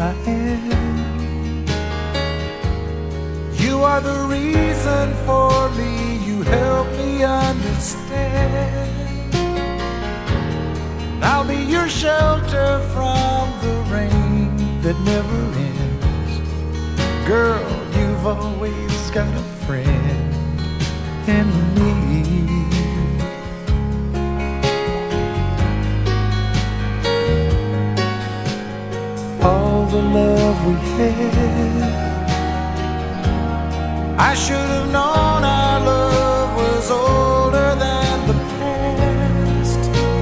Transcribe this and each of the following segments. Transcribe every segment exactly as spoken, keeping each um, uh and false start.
I am. You are the reason for me, you help me understand. I'll be your shelter from the rain that never ends. Girl, you've always got a friend in me. All the love we had, I should have known our love was older than the past.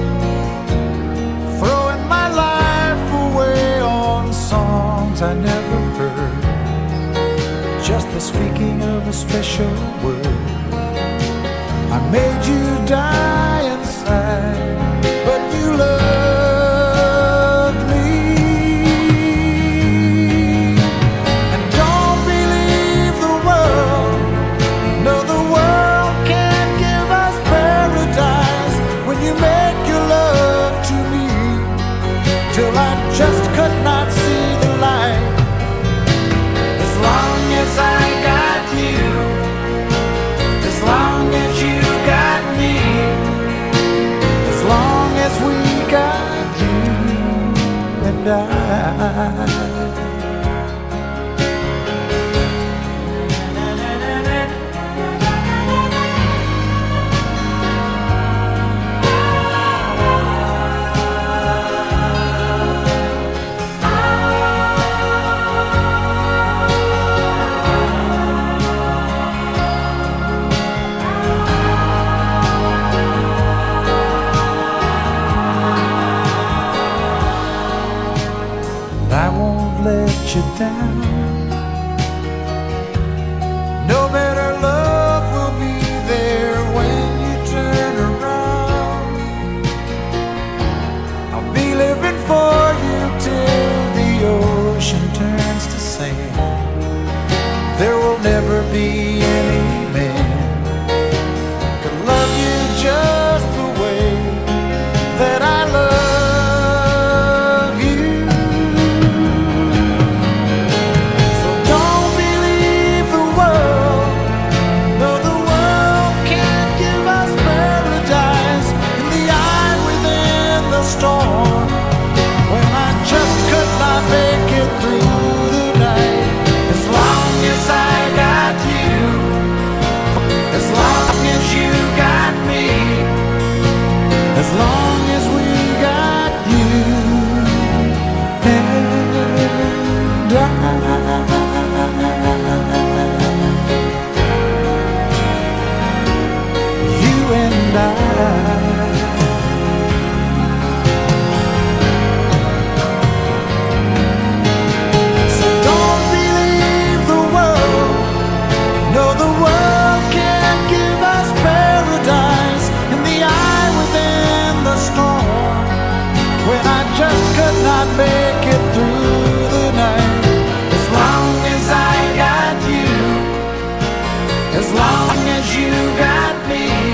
Throwing my life away on songs I never heard, just the speaking of a special word. I made you die inside, but you loved me. And don't believe the world, no, the world can't give us paradise when you make your love to me, till I just could not see the light. As long as I got you, as long as you got me, as long as we got you and I. I won't let you down. No better love will be there when you turn around. I'll be living for you till the ocean turns to sand. There will never be any man could love you just the way that I love. As long as we got you and I. You and I. So don't believe the world, no, the world can't give us paradise in the eye within the storm, when I just could not make it through the night. As long as I got you, as long as you got me,